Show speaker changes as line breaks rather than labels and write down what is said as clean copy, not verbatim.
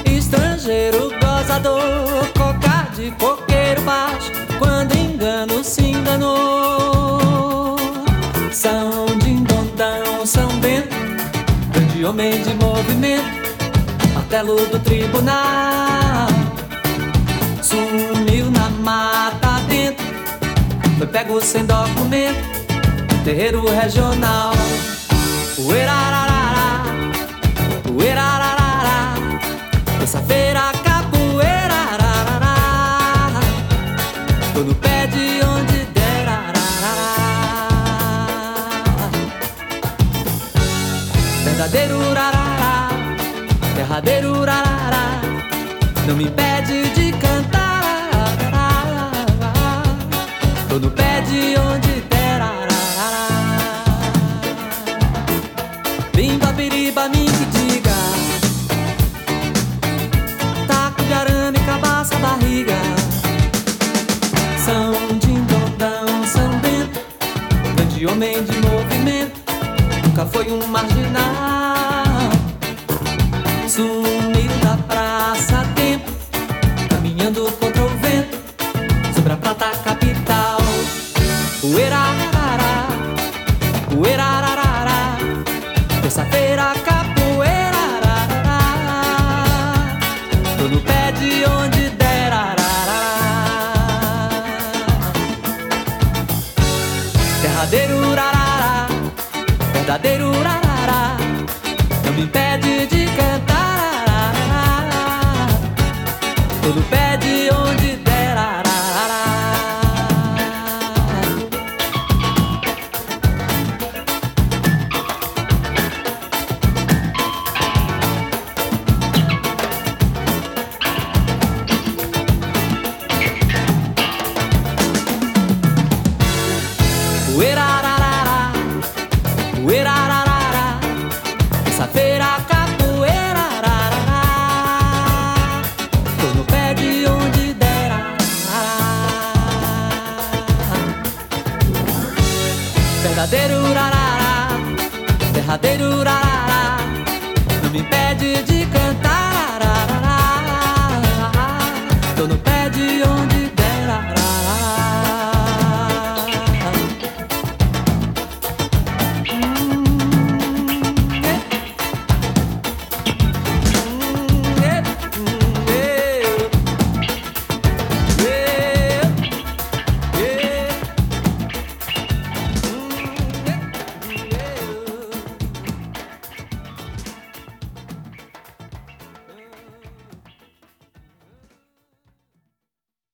Estrangeiro gozador, cocar de coqueiro baixo, quando engano se enganou. São dindondão, São Bento, grande homem de movimento, martelo do tribunal. Sumiu na mata dentro, foi pego sem documento, terreiro regional. Uerararará, uerararará, terça-feira capoeira, ararará, tô no pé de onde der, ararará. Verdadeiro urarará, derradeiro urarará, não me impede de cantar, ararará, tô no pé de onde der, ararará. Bimba, biriba, me que diga, taco de arame, cabaça, barriga. São dindondão, São Bento, grande homem de movimento, nunca foi um marginal. Sumiu da praça a tempo, caminhando contra o vento, sobre a prata capital. Uerararará, uerararará, terça-feira capoeira, ararará, tô no pé de onde der, ararará. Derradeiro urarará, verdadeiro urarará, não me impede de cantar, ararará, tô no pé de onde der, ararará. Uerararará, uerararará, terça-feira capoeira, ararará, tô no pé de onde der, ararará. Verdadeiro urarará, derradeiro urarará,